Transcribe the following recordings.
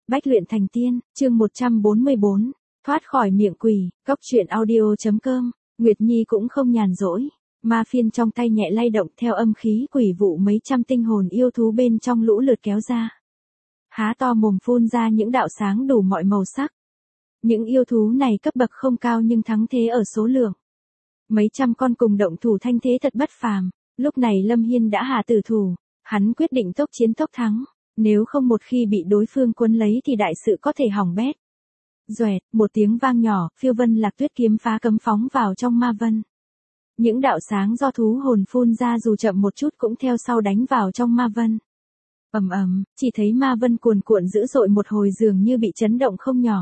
Bách luyện thành tiên, chương 144, thoát khỏi miệng quỷ, cóc truyện audio.com, Nguyệt Nhi cũng không nhàn rỗi. Ma phiên trong tay nhẹ lay động theo âm khí quỷ vụ mấy trăm tinh hồn yêu thú bên trong lũ lượt kéo ra. Há to mồm phun ra những đạo sáng đủ mọi màu sắc. Những yêu thú này cấp bậc không cao nhưng thắng thế ở số lượng. Mấy trăm con cùng động thủ thanh thế thật bất phàm. Lúc này Lâm Hiên đã hạ tử thủ, hắn quyết định tốc chiến tốc thắng. Nếu không một khi bị đối phương cuốn lấy thì đại sự có thể hỏng bét. Doẹt, một tiếng vang nhỏ, phiêu vân lạc tuyết kiếm phá cấm phóng vào trong ma vân. Những đạo sáng do thú hồn phun ra dù chậm một chút cũng theo sau đánh vào trong ma vân. Ầm ầm, chỉ thấy ma vân cuồn cuộn dữ dội một hồi dường như bị chấn động không nhỏ.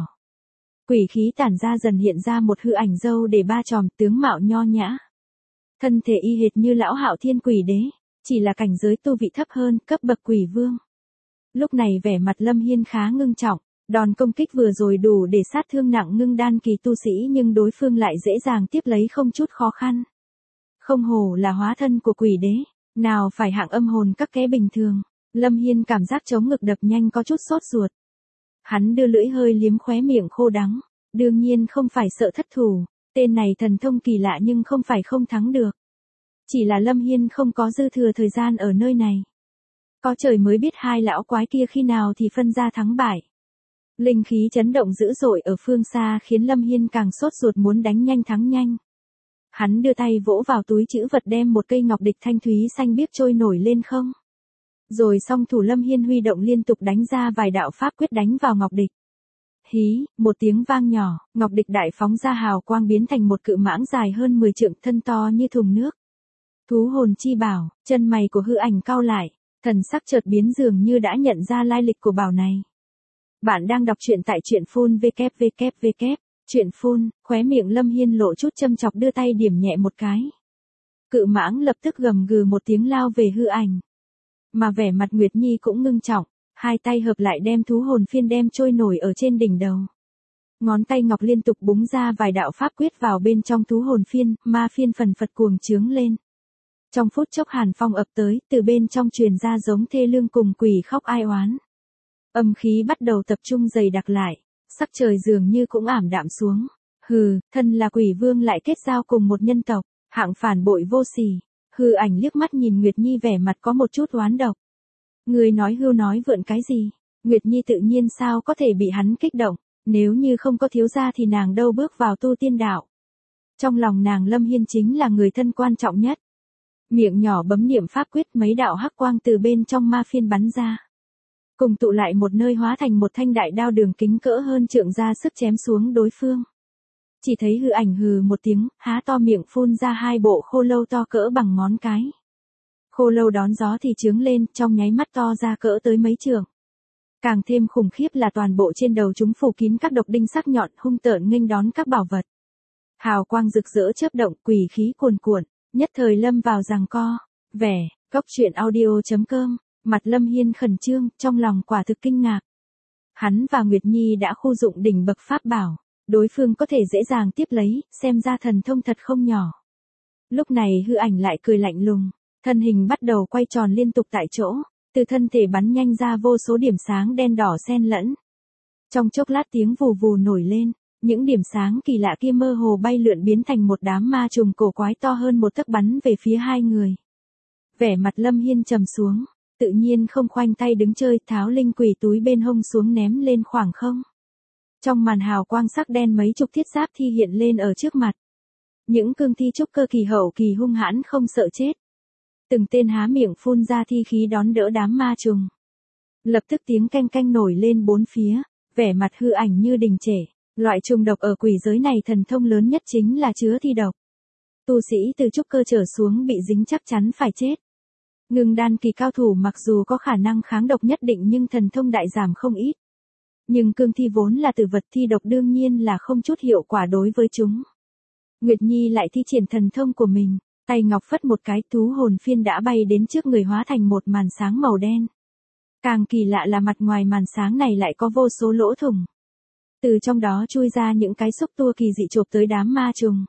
Quỷ khí tản ra dần hiện ra một hư ảnh râu để ba chòm, tướng mạo nho nhã. Thân thể y hệt như lão Hạo Thiên Quỷ Đế, chỉ là cảnh giới tu vị thấp hơn, cấp bậc quỷ vương. Lúc này vẻ mặt Lâm Hiên khá ngưng trọng, đòn công kích vừa rồi đủ để sát thương nặng ngưng đan kỳ tu sĩ nhưng đối phương lại dễ dàng tiếp lấy không chút khó khăn. Không hổ là hóa thân của quỷ đế, nào phải hạng âm hồn các kẽ bình thường. Lâm Hiên cảm giác chống ngực đập nhanh có chút sốt ruột. Hắn đưa lưỡi hơi liếm khóe miệng khô đắng, đương nhiên không phải sợ thất thủ, tên này thần thông kỳ lạ nhưng không phải không thắng được. Chỉ là Lâm Hiên không có dư thừa thời gian ở nơi này. Có trời mới biết hai lão quái kia khi nào thì phân ra thắng bại. Linh khí chấn động dữ dội ở phương xa khiến Lâm Hiên càng sốt ruột muốn đánh nhanh thắng nhanh. Hắn đưa tay vỗ vào túi trữ vật đem một cây ngọc địch thanh thúy xanh biếc trôi nổi lên không. Rồi song thủ Lâm Hiên huy động liên tục đánh ra vài đạo pháp quyết đánh vào ngọc địch. Hí, một tiếng vang nhỏ, ngọc địch đại phóng ra hào quang biến thành một cự mãng dài hơn 10 trượng thân to như thùng nước. Thú hồn chi bảo, chân mày của hư ảnh cau lại, thần sắc chợt biến dường như đã nhận ra lai lịch của bảo này. Bạn đang đọc truyện tại truyện phun www. Truyện phun, khóe miệng Lâm Hiên lộ chút châm chọc đưa tay điểm nhẹ một cái. Cự mãng lập tức gầm gừ một tiếng lao về hư ảnh. Mà vẻ mặt Nguyệt Nhi cũng ngưng trọng, hai tay hợp lại đem thú hồn phiên đem trôi nổi ở trên đỉnh đầu. Ngón tay ngọc liên tục búng ra vài đạo pháp quyết vào bên trong thú hồn phiên, ma phiên phần phật cuồng trướng lên. Trong phút chốc hàn phong ập tới, từ bên trong truyền ra giống thê lương cùng quỷ khóc ai oán. Âm khí bắt đầu tập trung dày đặc lại, sắc trời dường như cũng ảm đạm xuống. Hừ, thân là quỷ vương lại kết giao cùng một nhân tộc, hạng phản bội vô sỉ. Hư ảnh liếc mắt nhìn Nguyệt Nhi vẻ mặt có một chút oán độc. Người nói hưu nói vượn cái gì? Nguyệt Nhi tự nhiên sao có thể bị hắn kích động, nếu như không có thiếu gia thì nàng đâu bước vào tu tiên đạo. Trong lòng nàng Lâm Hiên chính là người thân quan trọng nhất. Miệng nhỏ bấm niệm pháp quyết mấy đạo hắc quang từ bên trong ma phiên bắn ra. Cùng tụ lại một nơi hóa thành một thanh đại đao đường kính cỡ hơn trượng ra sức chém xuống đối phương. Chỉ thấy hư ảnh hừ một tiếng, há to miệng phun ra hai bộ khô lâu to cỡ bằng ngón cái. Khô lâu đón gió thì trướng lên, trong nháy mắt to ra cỡ tới mấy trượng. Càng thêm khủng khiếp là toàn bộ trên đầu chúng phủ kín các độc đinh sắc nhọn hung tợn nghênh đón các bảo vật. Hào quang rực rỡ chớp động, quỷ khí cuồn cuộn, nhất thời lâm vào giằng co. Vẻ, cóc truyện audio.com, mặt Lâm Hiên khẩn trương, trong lòng quả thực kinh ngạc. Hắn và Nguyệt Nhi đã khu dụng đỉnh bậc pháp bảo, đối phương có thể dễ dàng tiếp lấy, xem ra thần thông thật không nhỏ. Lúc này hư ảnh lại cười lạnh lùng, thân hình bắt đầu quay tròn liên tục tại chỗ, từ thân thể bắn nhanh ra vô số điểm sáng đen đỏ xen lẫn. Trong chốc lát tiếng vù vù nổi lên, những điểm sáng kỳ lạ kia mơ hồ bay lượn biến thành một đám ma trùng cổ quái to hơn một tấc bắn về phía hai người. Vẻ mặt Lâm Hiên trầm xuống, tự nhiên không khoanh tay đứng chơi, tháo linh quỷ túi bên hông xuống ném lên khoảng không. Trong màn hào quang sắc đen mấy chục thiết giáp thi hiện lên ở trước mặt. Những cương thi trúc cơ kỳ hậu kỳ hung hãn không sợ chết. Từng tên há miệng phun ra thi khí đón đỡ đám ma trùng. Lập tức tiếng canh canh nổi lên bốn phía, vẻ mặt hư ảnh như đình trệ. Loại trùng độc ở quỷ giới này thần thông lớn nhất chính là chứa thi độc. Tu sĩ từ trúc cơ trở xuống bị dính chắc chắn phải chết. Ngưng đan kỳ cao thủ mặc dù có khả năng kháng độc nhất định nhưng thần thông đại giảm không ít. Nhưng cương thi vốn là tử vật thi độc đương nhiên là không chút hiệu quả đối với chúng. Nguyệt Nhi lại thi triển thần thông của mình, tay ngọc phất một cái thú hồn phiên đã bay đến trước người hóa thành một màn sáng màu đen. Càng kỳ lạ là mặt ngoài màn sáng này lại có vô số lỗ thủng. Từ trong đó chui ra những cái xúc tua kỳ dị chộp tới đám ma trùng.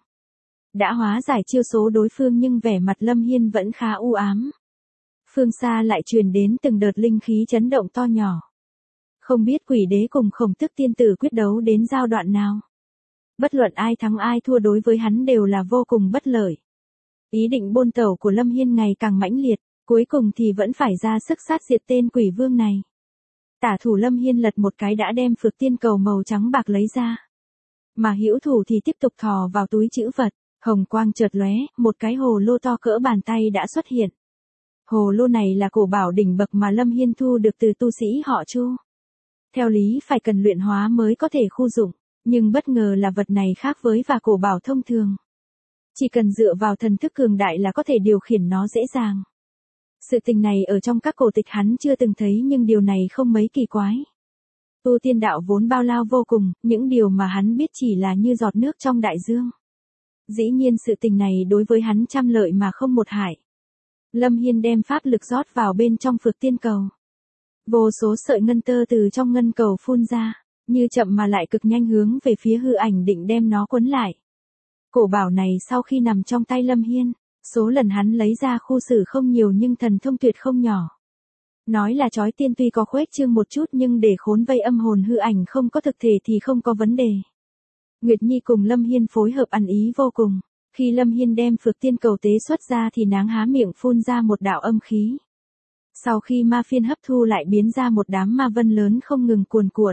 Đã hóa giải chiêu số đối phương nhưng vẻ mặt Lâm Hiên vẫn khá u ám. Phương xa lại truyền đến từng đợt linh khí chấn động to nhỏ. Không biết quỷ đế cùng Khổng Tước tiên tử quyết đấu đến giao đoạn nào. Bất luận ai thắng ai thua đối với hắn đều là vô cùng bất lợi. Ý định buôn tẩu của Lâm Hiên ngày càng mãnh liệt, cuối cùng thì vẫn phải ra sức sát diệt tên quỷ vương này. Tả thủ Lâm Hiên lật một cái đã đem Phược Tiên Cầu màu trắng bạc lấy ra. Mà hữu thủ thì tiếp tục thò vào túi trữ vật, hồng quang chợt lóe, một cái hồ lô to cỡ bàn tay đã xuất hiện. Hồ lô này là cổ bảo đỉnh bậc mà Lâm Hiên thu được từ tu sĩ họ Chu. Theo lý phải cần luyện hóa mới có thể khu dụng, nhưng bất ngờ là vật này khác với và cổ bảo thông thường. Chỉ cần dựa vào thần thức cường đại là có thể điều khiển nó dễ dàng. Sự tình này ở trong các cổ tịch hắn chưa từng thấy nhưng điều này không mấy kỳ quái. Tu tiên đạo vốn bao la vô cùng, những điều mà hắn biết chỉ là như giọt nước trong đại dương. Dĩ nhiên sự tình này đối với hắn trăm lợi mà không một hại. Lâm Hiên đem pháp lực rót vào bên trong Phược Tiên Cầu. Vô số sợi ngân tơ từ trong ngân cầu phun ra, như chậm mà lại cực nhanh hướng về phía hư ảnh định đem nó quấn lại. Cổ bảo này sau khi nằm trong tay Lâm Hiên, số lần hắn lấy ra khu xử không nhiều nhưng thần thông tuyệt không nhỏ. Nói là chói tiên tuy có khuếch trương một chút nhưng để khốn vây âm hồn hư ảnh không có thực thể thì không có vấn đề. Nguyệt Nhi cùng Lâm Hiên phối hợp ăn ý vô cùng. Khi Lâm Hiên đem Phược Tiên Cầu tế xuất ra thì nàng há miệng phun ra một đạo âm khí. Sau khi ma phiên hấp thu lại biến ra một đám ma vân lớn không ngừng cuồn cuộn.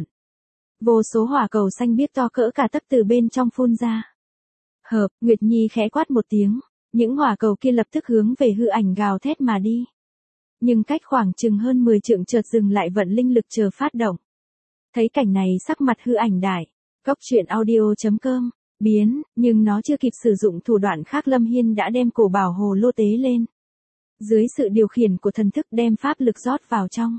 Vô số hỏa cầu xanh biếc to cỡ cả tấc từ bên trong phun ra. Hợp, Nguyệt Nhi khẽ quát một tiếng, những hỏa cầu kia lập tức hướng về hư ảnh gào thét mà đi. Nhưng cách khoảng chừng hơn 10 trượng chợt dừng lại vận linh lực chờ phát động. Thấy cảnh này sắc mặt hư ảnh đại, Cốc truyện audio.com, biến, nhưng nó chưa kịp sử dụng thủ đoạn khác Lâm Hiên đã đem cổ bảo hồ lô tế lên. Dưới sự điều khiển của thần thức đem pháp lực rót vào trong.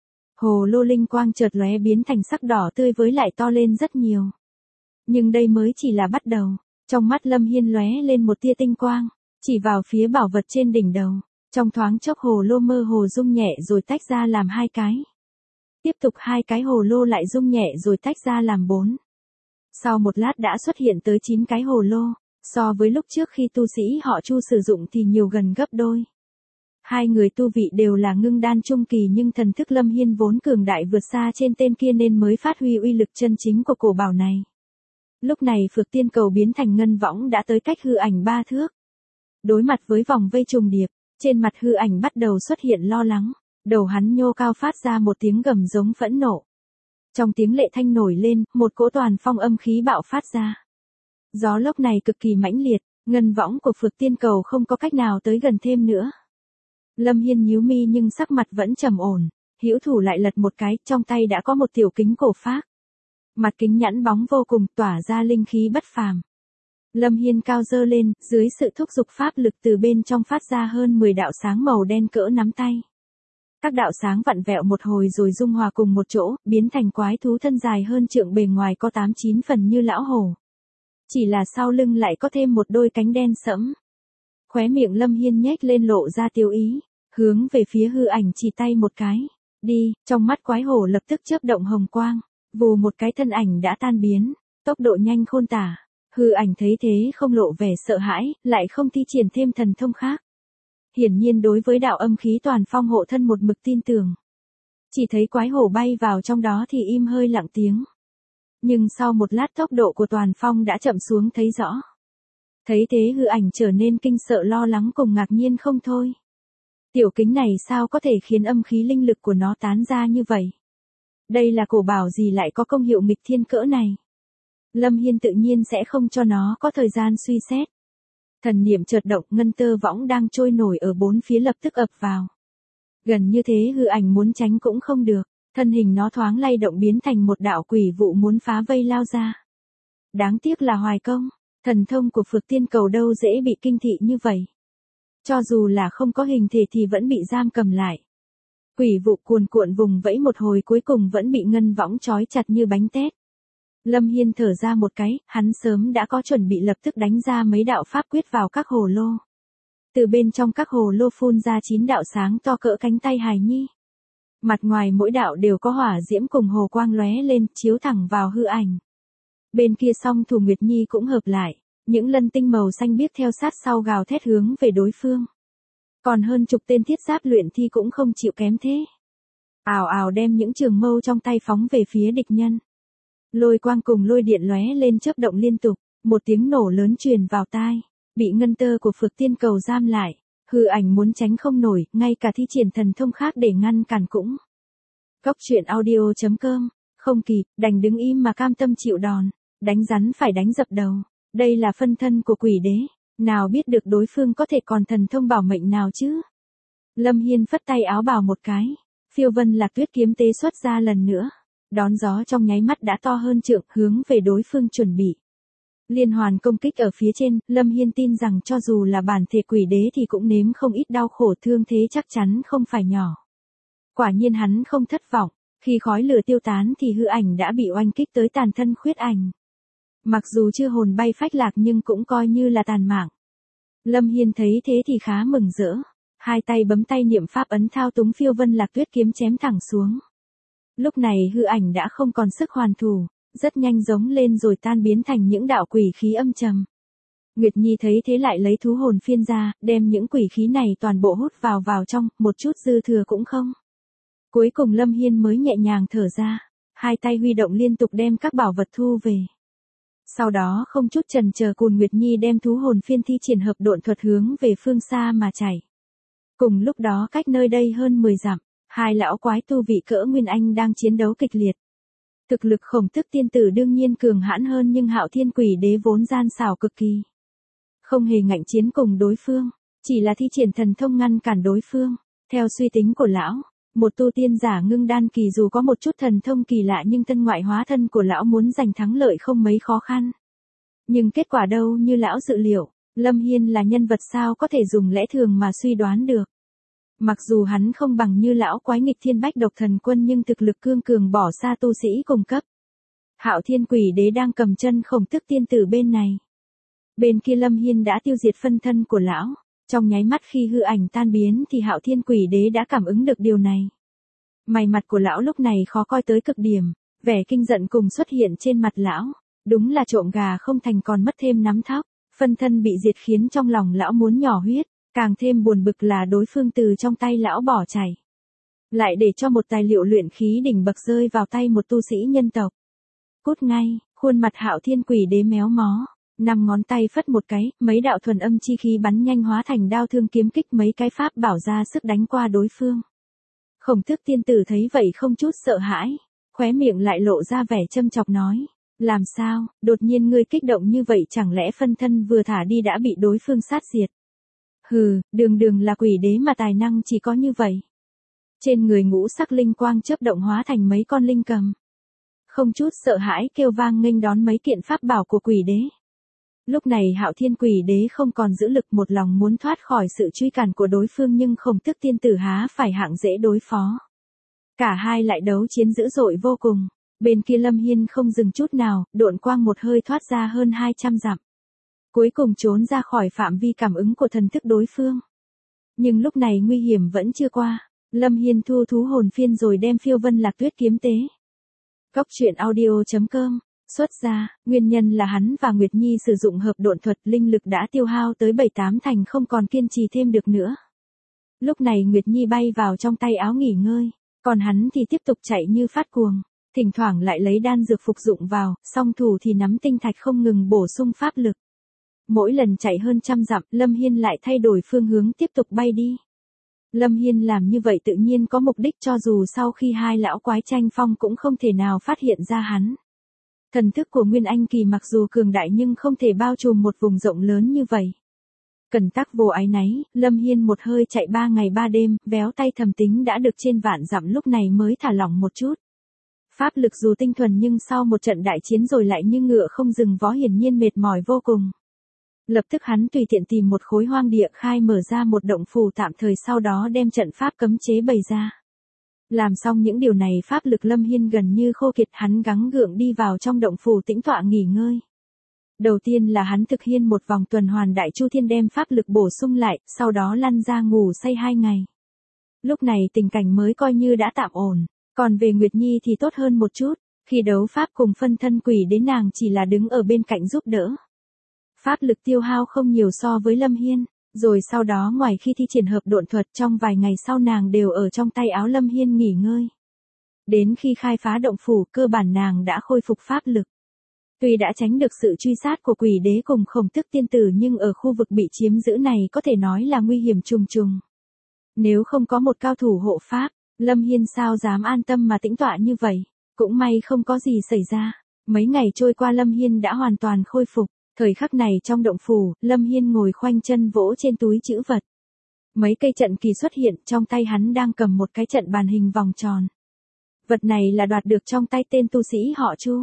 Hồ lô linh quang chợt lóe biến thành sắc đỏ tươi với lại to lên rất nhiều. Nhưng đây mới chỉ là bắt đầu, trong mắt Lâm Hiên lóe lên một tia tinh quang, chỉ vào phía bảo vật trên đỉnh đầu. Trong thoáng chốc hồ lô mơ hồ rung nhẹ rồi tách ra làm 2 cái. Tiếp tục 2 cái hồ lô lại rung nhẹ rồi tách ra làm 4. Sau một lát đã xuất hiện tới 9 cái hồ lô, so với lúc trước khi tu sĩ họ Chu sử dụng thì nhiều gần gấp đôi. Hai người tu vị đều là ngưng đan trung kỳ nhưng thần thức Lâm Hiên vốn cường đại vượt xa trên tên kia nên mới phát huy uy lực chân chính của cổ bảo này. Lúc này Phược Tiên Cầu biến thành ngân võng đã tới cách hư ảnh 3 thước. Đối mặt với vòng vây trùng điệp, trên mặt hư ảnh bắt đầu xuất hiện lo lắng, đầu hắn nhô cao phát ra một tiếng gầm giống phẫn nộ. Trong tiếng lệ thanh nổi lên, một cỗ toàn phong âm khí bạo phát ra. Gió lốc này cực kỳ mãnh liệt, ngân võng của Phược Tiên Cầu không có cách nào tới gần thêm nữa. Lâm Hiên nhíu mi nhưng sắc mặt vẫn trầm ổn, hữu thủ lại lật một cái, trong tay đã có một tiểu kính cổ phác. Mặt kính nhẵn bóng vô cùng, tỏa ra linh khí bất phàm. Lâm Hiên cao dơ lên, dưới sự thúc giục pháp lực từ bên trong phát ra hơn 10 đạo sáng màu đen cỡ nắm tay. Các đạo sáng vặn vẹo một hồi rồi dung hòa cùng một chỗ, biến thành quái thú thân dài hơn trượng bề ngoài có 8-9 phần như lão hổ. Chỉ là sau lưng lại có thêm một đôi cánh đen sẫm. Khóe miệng Lâm Hiên nhếch lên lộ ra tiêu ý, hướng về phía hư ảnh chỉ tay một cái. Đi, trong mắt quái hổ lập tức chớp động hồng quang, vù một cái thân ảnh đã tan biến, tốc độ nhanh khôn tả. Hư ảnh thấy thế không lộ vẻ sợ hãi, lại không thi triển thêm thần thông khác. Hiển nhiên đối với đạo âm khí toàn phong hộ thân một mực tin tưởng. Chỉ thấy quái hổ bay vào trong đó thì im hơi lặng tiếng. Nhưng sau một lát tốc độ của toàn phong đã chậm xuống thấy rõ. Thấy thế hư ảnh trở nên kinh sợ lo lắng cùng ngạc nhiên không thôi. Tiểu kính này sao có thể khiến âm khí linh lực của nó tán ra như vậy? Đây là cổ bảo gì lại có công hiệu nghịch thiên cỡ này? Lâm Hiên tự nhiên sẽ không cho nó có thời gian suy xét. Thần niệm chợt động, ngân tơ võng đang trôi nổi ở bốn phía lập tức ập vào. Gần như thế hư ảnh muốn tránh cũng không được, thân hình nó thoáng lay động biến thành một đạo quỷ vụ muốn phá vây lao ra. Đáng tiếc là hoài công, thần thông của Phược Tiên Cầu đâu dễ bị kinh thị như vậy. Cho dù là không có hình thể thì vẫn bị giam cầm lại. Quỷ vụ cuồn cuộn vùng vẫy một hồi cuối cùng vẫn bị ngân võng trói chặt như bánh tét. Lâm Hiên thở ra một cái, hắn sớm đã có chuẩn bị lập tức đánh ra mấy đạo pháp quyết vào các hồ lô. Từ bên trong các hồ lô phun ra 9 đạo sáng to cỡ cánh tay hài nhi. Mặt ngoài mỗi đạo đều có hỏa diễm cùng hồ quang lóe lên, chiếu thẳng vào hư ảnh. Bên kia song thủ Nguyệt Nhi cũng hợp lại, những lân tinh màu xanh biếc theo sát sau gào thét hướng về đối phương. Còn hơn chục tên thiết giáp luyện thi cũng không chịu kém thế. Ào ào đem những trường mâu trong tay phóng về phía địch nhân. Lôi quang cùng lôi điện lóe lên chớp động liên tục, một tiếng nổ lớn truyền vào tai, bị ngân tơ của Phược Tiên Cầu giam lại, hư ảnh muốn tránh không nổi, ngay cả thi triển thần thông khác để ngăn cản cũng. Cốc truyện audio.com, không kịp, đành đứng im mà cam tâm chịu đòn, đánh rắn phải đánh dập đầu, đây là phân thân của quỷ đế, nào biết được đối phương có thể còn thần thông bảo mệnh nào chứ. Lâm Hiên phất tay áo bào một cái, Phiêu Vân Lạc Tuyết kiếm tế xuất ra lần nữa, đón gió trong nháy mắt đã to hơn trượng, hướng về đối phương chuẩn bị. Liên hoàn công kích ở phía trên, Lâm Hiên tin rằng cho dù là bản thể quỷ đế thì cũng nếm không ít đau khổ, thương thế chắc chắn không phải nhỏ. Quả nhiên hắn không thất vọng, khi khói lửa tiêu tán thì hư ảnh đã bị oanh kích tới tàn thân khuyết ảnh. Mặc dù chưa hồn bay phách lạc nhưng cũng coi như là tàn mạng. Lâm Hiên thấy thế thì khá mừng rỡ, hai tay bấm tay niệm pháp ấn thao túng Phiêu Vân Lạc Tuyết kiếm chém thẳng xuống. Lúc này hư ảnh đã không còn sức hoàn thủ, rất nhanh giống lên rồi tan biến thành những đạo quỷ khí âm trầm. Nguyệt Nhi thấy thế lại lấy thú hồn phiên ra, đem những quỷ khí này toàn bộ hút vào trong, một chút dư thừa cũng không. Cuối cùng Lâm Hiên mới nhẹ nhàng thở ra, hai tay huy động liên tục đem các bảo vật thu về. Sau đó không chút chần chờ cùng Nguyệt Nhi đem thú hồn phiên thi triển hợp độn thuật hướng về phương xa mà chạy. Cùng lúc đó cách nơi đây hơn 10 dặm, hai lão quái tu vị cỡ Nguyên Anh đang chiến đấu kịch liệt. Thực lực Khổng Tước tiên tử đương nhiên cường hãn hơn nhưng Hạo Thiên Quỷ Đế vốn gian xảo cực kỳ. Không hề ngạnh chiến cùng đối phương, chỉ là thi triển thần thông ngăn cản đối phương. Theo suy tính của lão, một tu tiên giả ngưng đan kỳ dù có một chút thần thông kỳ lạ nhưng thân ngoại hóa thân của lão muốn giành thắng lợi không mấy khó khăn. Nhưng kết quả đâu như lão dự liệu, Lâm Hiên là nhân vật sao có thể dùng lẽ thường mà suy đoán được. Mặc dù hắn không bằng như lão quái nghịch thiên bách độc thần quân nhưng thực lực cương cường bỏ xa tu sĩ cùng cấp. Hạo Thiên Quỷ Đế đang cầm chân Khổng Tước tiên tử bên này. Bên kia Lâm Hiên đã tiêu diệt phân thân của lão, trong nháy mắt khi hư ảnh tan biến thì Hạo Thiên Quỷ Đế đã cảm ứng được điều này. Mày mặt của lão lúc này khó coi tới cực điểm, vẻ kinh giận cùng xuất hiện trên mặt lão, đúng là trộm gà không thành còn mất thêm nắm thóc, phân thân bị diệt khiến trong lòng lão muốn nhỏ huyết. Càng thêm buồn bực là đối phương từ trong tay lão bỏ chạy, lại để cho một tài liệu luyện khí đỉnh bậc rơi vào tay một tu sĩ nhân tộc. Cút ngay, khuôn mặt Hạo Thiên Quỷ Đế méo mó, 5 ngón tay phất một cái, mấy đạo thuần âm chi khí bắn nhanh hóa thành đao thương kiếm kích mấy cái pháp bảo ra sức đánh qua đối phương. Khổng Tước tiên tử thấy vậy không chút sợ hãi, khóe miệng lại lộ ra vẻ châm chọc nói, làm sao, đột nhiên ngươi kích động như vậy chẳng lẽ phân thân vừa thả đi đã bị đối phương sát diệt. Hừ, đường là quỷ đế mà tài năng chỉ có như vậy. Trên người ngũ sắc linh quang chớp động hóa thành mấy con linh cầm. Không chút sợ hãi kêu vang nghênh đón mấy kiện pháp bảo của quỷ đế. Lúc này Hạo Thiên Quỷ Đế không còn giữ lực, một lòng muốn thoát khỏi sự truy cản của đối phương nhưng Khổng Tước tiên tử há phải hạng dễ đối phó. Cả hai lại đấu chiến dữ dội vô cùng. Bên kia Lâm Hiên không dừng chút nào, độn quang một hơi thoát ra hơn 200 dặm. Cuối cùng trốn ra khỏi phạm vi cảm ứng của thần thức đối phương. Nhưng lúc này nguy hiểm vẫn chưa qua, Lâm Hiên thu thú hồn phiên rồi đem Phiêu Vân Lạc Tuyết kiếm tế. Cốc truyện audio.com, xuất ra, nguyên nhân là hắn và Nguyệt Nhi sử dụng hợp độn thuật, linh lực đã tiêu hao tới 7-8 thành không còn kiên trì thêm được nữa. Lúc này Nguyệt Nhi bay vào trong tay áo nghỉ ngơi, còn hắn thì tiếp tục chạy như phát cuồng, thỉnh thoảng lại lấy đan dược phục dụng vào, song thủ thì nắm tinh thạch không ngừng bổ sung pháp lực. Mỗi lần chạy hơn 100 dặm, Lâm Hiên lại thay đổi phương hướng tiếp tục bay đi. Lâm Hiên làm như vậy tự nhiên có mục đích, cho dù sau khi hai lão quái tranh phong cũng không thể nào phát hiện ra hắn. Thần thức của Nguyên Anh kỳ mặc dù cường đại nhưng không thể bao trùm một vùng rộng lớn như vậy. Cẩn tắc vô ái náy, Lâm Hiên một hơi chạy 3 ngày 3 đêm, véo tay thầm tính đã được trên vạn dặm lúc này mới thả lỏng một chút. Pháp lực dù tinh thuần nhưng sau một trận đại chiến rồi lại như ngựa không dừng vó, hiển nhiên mệt mỏi vô cùng. Lập tức hắn tùy tiện tìm một khối hoang địa khai mở ra một động phủ tạm thời, sau đó đem trận pháp cấm chế bày ra. Làm xong những điều này pháp lực Lâm Hiên gần như khô kiệt, hắn gắng gượng đi vào trong động phủ tĩnh tọa nghỉ ngơi. Đầu tiên là hắn thực hiện một vòng tuần hoàn đại chu thiên đem pháp lực bổ sung lại, sau đó lăn ra ngủ say 2 ngày. Lúc này tình cảnh mới coi như đã tạm ổn, còn về Nguyệt Nhi thì tốt hơn một chút, khi đấu pháp cùng phân thân quỷ đến nàng chỉ là đứng ở bên cạnh giúp đỡ. Pháp lực tiêu hao không nhiều so với Lâm Hiên, rồi sau đó ngoài khi thi triển hợp độn thuật trong vài ngày sau nàng đều ở trong tay áo Lâm Hiên nghỉ ngơi. Đến khi khai phá động phủ, cơ bản nàng đã khôi phục pháp lực. Tuy đã tránh được sự truy sát của quỷ đế cùng Khổng Tước tiên tử nhưng ở khu vực bị chiếm giữ này có thể nói là nguy hiểm trùng trùng. Nếu không có một cao thủ hộ pháp, Lâm Hiên sao dám an tâm mà tĩnh tọa như vậy. Cũng may không có gì xảy ra. Mấy ngày trôi qua Lâm Hiên đã hoàn toàn khôi phục. Thời khắc này trong động phủ, Lâm Hiên ngồi khoanh chân vỗ trên túi trữ vật. Mấy cây trận kỳ xuất hiện, trong tay hắn đang cầm một cái trận bàn hình vòng tròn. Vật này là đoạt được trong tay tên tu sĩ họ Chu.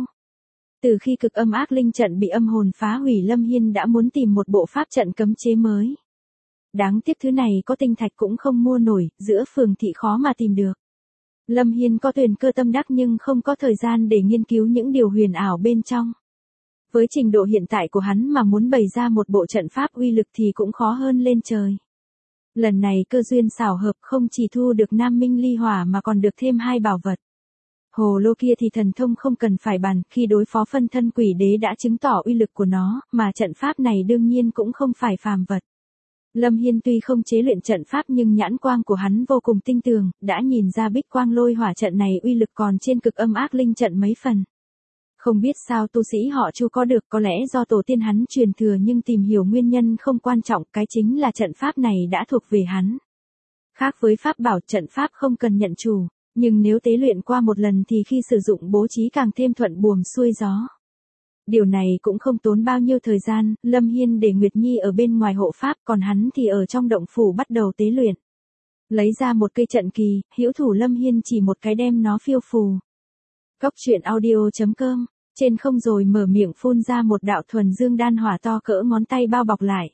Từ khi cực âm ác linh trận bị âm hồn phá hủy, Lâm Hiên đã muốn tìm một bộ pháp trận cấm chế mới. Đáng tiếc thứ này có tinh thạch cũng không mua nổi, giữa phường thị khó mà tìm được. Lâm Hiên có tuyền cơ tâm đắc nhưng không có thời gian để nghiên cứu những điều huyền ảo bên trong. Với trình độ hiện tại của hắn mà muốn bày ra một bộ trận pháp uy lực thì cũng khó hơn lên trời. Lần này cơ duyên xảo hợp, không chỉ thu được Nam Minh Ly Hỏa mà còn được thêm 2 bảo vật. Hồ lô kia thì thần thông không cần phải bàn, khi đối phó phân thân quỷ đế đã chứng tỏ uy lực của nó, mà trận pháp này đương nhiên cũng không phải phàm vật. Lâm Hiên tuy không chế luyện trận pháp nhưng nhãn quang của hắn vô cùng tinh tường, đã nhìn ra bích quang lôi hỏa trận này uy lực còn trên cực âm ác linh trận mấy phần. Không biết sao tu sĩ họ Chu có được, có lẽ do tổ tiên hắn truyền thừa, nhưng tìm hiểu nguyên nhân không quan trọng, cái chính là trận pháp này đã thuộc về hắn. Khác với pháp bảo, trận pháp không cần nhận chủ, nhưng nếu tế luyện qua một lần thì khi sử dụng bố trí càng thêm thuận buồm xuôi gió. Điều này cũng không tốn bao nhiêu thời gian, Lâm Hiên để Nguyệt Nhi ở bên ngoài hộ pháp, còn hắn thì ở trong động phủ bắt đầu tế luyện. Lấy ra một cây trận kỳ, hữu thủ Lâm Hiên chỉ một cái đem nó phiêu phù. Cốc truyện audio.com, trên không rồi mở miệng phun ra một đạo thuần dương đan hỏa to cỡ ngón tay bao bọc lại.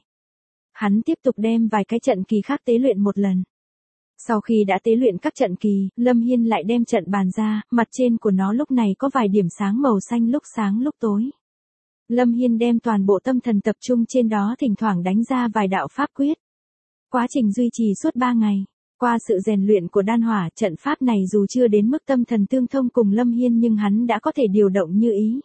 Hắn tiếp tục đem vài cái trận kỳ khác tế luyện một lần. Sau khi đã tế luyện các trận kỳ, Lâm Hiên lại đem trận bàn ra, mặt trên của nó lúc này có vài điểm sáng màu xanh lúc sáng lúc tối. Lâm Hiên đem toàn bộ tâm thần tập trung trên đó, thỉnh thoảng đánh ra vài đạo pháp quyết. Quá trình duy trì suốt 3 ngày. Qua sự rèn luyện của đan hỏa, trận pháp này dù chưa đến mức tâm thần tương thông cùng Lâm Hiên nhưng hắn đã có thể điều động như ý.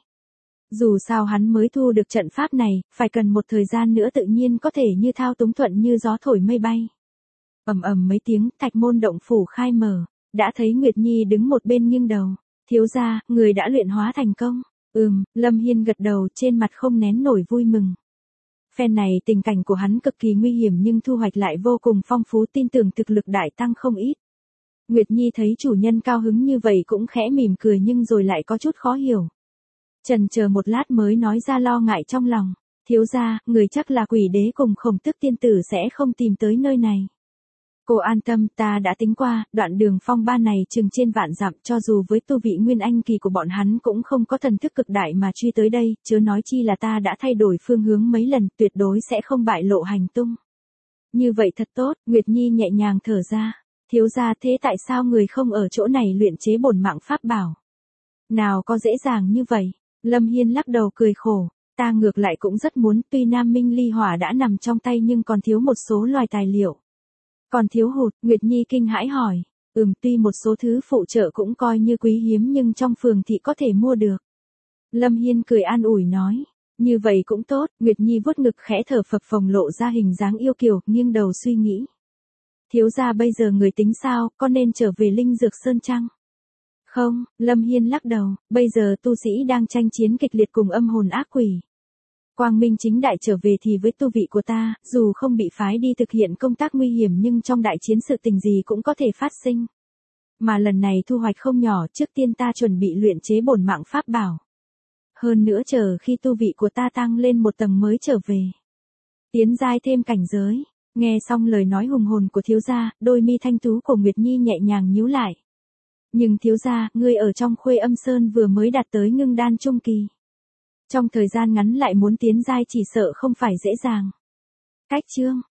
Dù sao hắn mới thu được trận pháp này, phải cần một thời gian nữa tự nhiên có thể như thao túng thuận như gió thổi mây bay. Ầm ầm mấy tiếng, thạch môn động phủ khai mở, đã thấy Nguyệt Nhi đứng một bên nghiêng đầu. Thiếu gia, người đã luyện hóa thành công. Lâm Hiên gật đầu, trên mặt không nén nổi vui mừng. Phen này tình cảnh của hắn cực kỳ nguy hiểm nhưng thu hoạch lại vô cùng phong phú, tin tưởng thực lực đại tăng không ít. Nguyệt Nhi thấy chủ nhân cao hứng như vậy cũng khẽ mỉm cười nhưng rồi lại có chút khó hiểu. Chần chờ một lát mới nói ra lo ngại trong lòng. Thiếu gia, người chắc là quỷ đế cùng Khổng Tước tiên tử sẽ không tìm tới nơi này. Cô an tâm, ta đã tính qua, đoạn đường phong ba này chừng trên vạn dặm, cho dù với tu vị nguyên anh kỳ của bọn hắn cũng không có thần thức cực đại mà truy tới đây, chớ nói chi là ta đã thay đổi phương hướng mấy lần, tuyệt đối sẽ không bại lộ hành tung. Như vậy thật tốt, Nguyệt Nhi nhẹ nhàng thở ra. Thiếu gia, thế tại sao người không ở chỗ này luyện chế bổn mạng pháp bảo? Nào có dễ dàng như vậy. Lâm Hiên lắc đầu cười khổ. Ta ngược lại cũng rất muốn, tuy Nam Minh Ly Hỏa đã nằm trong tay nhưng còn thiếu một số loài tài liệu. Còn thiếu hụt, Nguyệt Nhi kinh hãi hỏi. Tuy một số thứ phụ trợ cũng coi như quý hiếm nhưng trong phường thị có thể mua được. Lâm Hiên cười an ủi nói. Như vậy cũng tốt, Nguyệt Nhi vuốt ngực khẽ thở phập phồng lộ ra hình dáng yêu kiều, nghiêng đầu suy nghĩ. Thiếu gia bây giờ người tính sao, có nên trở về Linh Dược Sơn chăng? Không, Lâm Hiên lắc đầu, bây giờ tu sĩ đang tranh chiến kịch liệt cùng âm hồn ác quỷ. Quang minh chính đại trở về thì với tu vị của ta, dù không bị phái đi thực hiện công tác nguy hiểm nhưng trong đại chiến sự tình gì cũng có thể phát sinh. Mà lần này thu hoạch không nhỏ, trước tiên ta chuẩn bị luyện chế bổn mạng pháp bảo. Hơn nữa chờ khi tu vị của ta tăng lên một tầng mới trở về. Tiến giai thêm cảnh giới. Nghe xong lời nói hùng hồn của thiếu gia, đôi mi thanh tú của Nguyệt Nhi nhẹ nhàng nhíu lại. Nhưng thiếu gia, ngươi ở trong Khuê Âm Sơn vừa mới đạt tới ngưng đan trung kỳ. Trong thời gian ngắn lại muốn tiến giai chỉ sợ không phải dễ dàng. Cách chương